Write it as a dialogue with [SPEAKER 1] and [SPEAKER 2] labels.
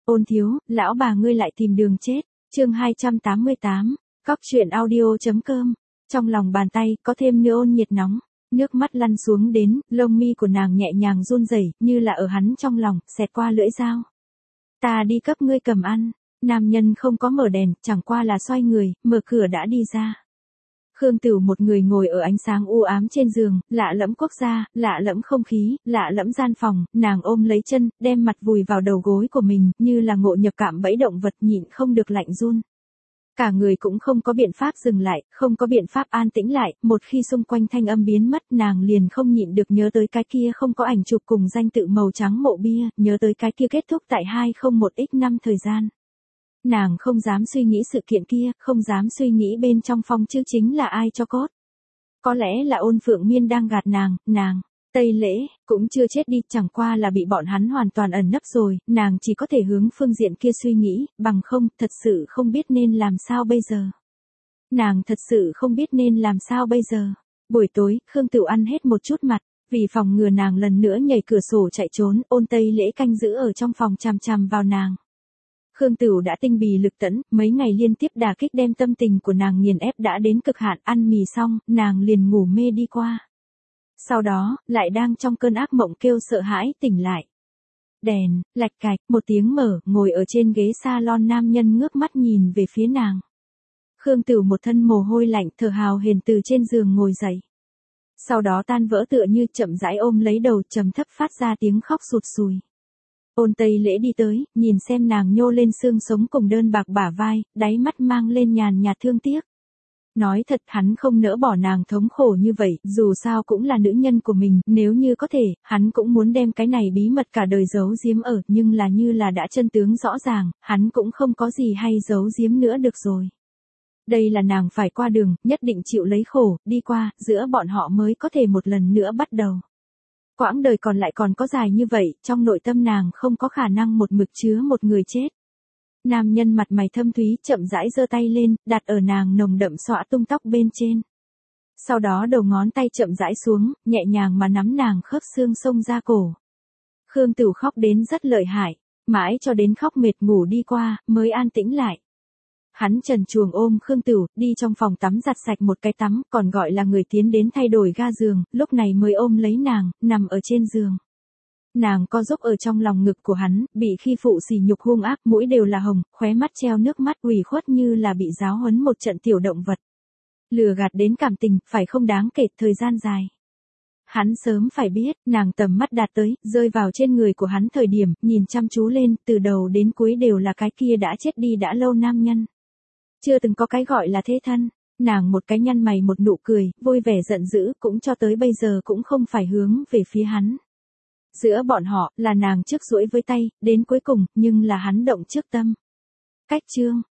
[SPEAKER 1] Ôn thiếu, lão bà ngươi lại tìm đường chết. Chương 288. Cóc truyện audio.com. Trong lòng bàn tay có thêm nữa ôn nhiệt nóng, nước mắt lăn xuống đến, lông mi của nàng nhẹ nhàng run rẩy, như là ở hắn trong lòng, xẹt qua lưỡi dao. Ta đi cấp ngươi cầm ăn. Nam nhân không có mở đèn, chẳng qua là xoay người, mở cửa đã đi ra. Khương Tửu một người ngồi ở ánh sáng u ám trên giường, lạ lẫm quốc gia, lạ lẫm không khí, lạ lẫm gian phòng, nàng ôm lấy chân, đem mặt vùi vào đầu gối của mình, như là ngộ nhập cạm bẫy động vật, nhịn không được lạnh run. Cả người cũng không có biện pháp dừng lại, không có biện pháp an tĩnh lại, một khi xung quanh thanh âm biến mất, nàng liền không nhịn được nhớ tới cái kia không có ảnh chụp cùng danh tự màu trắng mộ bia, nhớ tới cái kia kết thúc tại 201x năm thời gian. Nàng không dám suy nghĩ sự kiện kia, không dám suy nghĩ bên trong phong chữ chính là ai cho cốt. Có lẽ là Ôn Phượng Miên đang gạt nàng, Tây Lễ, cũng chưa chết đi, chẳng qua là bị bọn hắn hoàn toàn ẩn nấp rồi, nàng chỉ có thể hướng phương diện kia suy nghĩ, bằng không, thật sự không biết nên làm sao bây giờ. Nàng thật sự không biết nên làm sao bây giờ. Buổi tối, Khương Tửu ăn hết một chút mặt, vì phòng ngừa nàng lần nữa nhảy cửa sổ chạy trốn, Ôn Tây Lễ canh giữ ở trong phòng chằm chằm vào nàng. Khương Tửu đã tinh bì lực tẫn, mấy ngày liên tiếp đả kích đem tâm tình của nàng nghiền ép đã đến cực hạn, ăn mì xong, nàng liền ngủ mê đi qua. Sau đó, lại đang trong cơn ác mộng kêu sợ hãi tỉnh lại. Đèn, lạch cạch, một tiếng mở, ngồi ở trên ghế salon nam nhân ngước mắt nhìn về phía nàng. Khương Tửu một thân mồ hôi lạnh thở hào hển từ trên giường ngồi dậy. Sau đó tan vỡ tựa như chậm rãi ôm lấy đầu trầm thấp phát ra tiếng khóc sụt sùi. Ôn Tây Lễ đi tới, nhìn xem nàng nhô lên xương sống cùng đơn bạc bả vai, đáy mắt mang lên nhàn nhạt thương tiếc. Nói thật hắn không nỡ bỏ nàng thống khổ như vậy, dù sao cũng là nữ nhân của mình, nếu như có thể, hắn cũng muốn đem cái này bí mật cả đời giấu giếm ở, nhưng là như là đã chân tướng rõ ràng, hắn cũng không có gì hay giấu giếm nữa được rồi. Đây là nàng phải qua đường, nhất định chịu lấy khổ, đi qua, giữa bọn họ mới có thể một lần nữa bắt đầu. Quãng đời còn lại còn có dài như vậy, trong nội tâm nàng không có khả năng một mực chứa một người chết. Nam nhân mặt mày thâm thúy chậm rãi giơ tay lên, đặt ở nàng nồng đậm xõa tung tóc bên trên. Sau đó đầu ngón tay chậm rãi xuống, nhẹ nhàng mà nắm nàng khớp xương xông ra cổ. Khương Tửu khóc đến rất lợi hại, mãi cho đến khóc mệt ngủ đi qua, mới an tĩnh lại. Hắn trần truồng ôm Khương Tửu, đi trong phòng tắm giặt sạch một cái tắm, còn gọi là người tiến đến thay đổi ga giường, lúc này mới ôm lấy nàng, nằm ở trên giường. Nàng co giúp ở trong lòng ngực của hắn, bị khi phụ sỉ nhục hung ác, mũi đều là hồng, khóe mắt treo nước mắt ủy khuất như là bị giáo huấn một trận tiểu động vật. Lừa gạt đến cảm tình, phải không đáng kể, thời gian dài. Hắn sớm phải biết, nàng tầm mắt đạt tới, rơi vào trên người của hắn thời điểm, nhìn chăm chú lên, từ đầu đến cuối đều là cái kia đã chết đi đã lâu nam nhân. Chưa từng có cái gọi là thế thân, nàng một cái nhăn mày một nụ cười, vui vẻ giận dữ, cũng cho tới bây giờ cũng không phải hướng về phía hắn. Giữa bọn họ, là nàng trước duỗi với tay, đến cuối cùng, nhưng là hắn động trước tâm. Cách chương,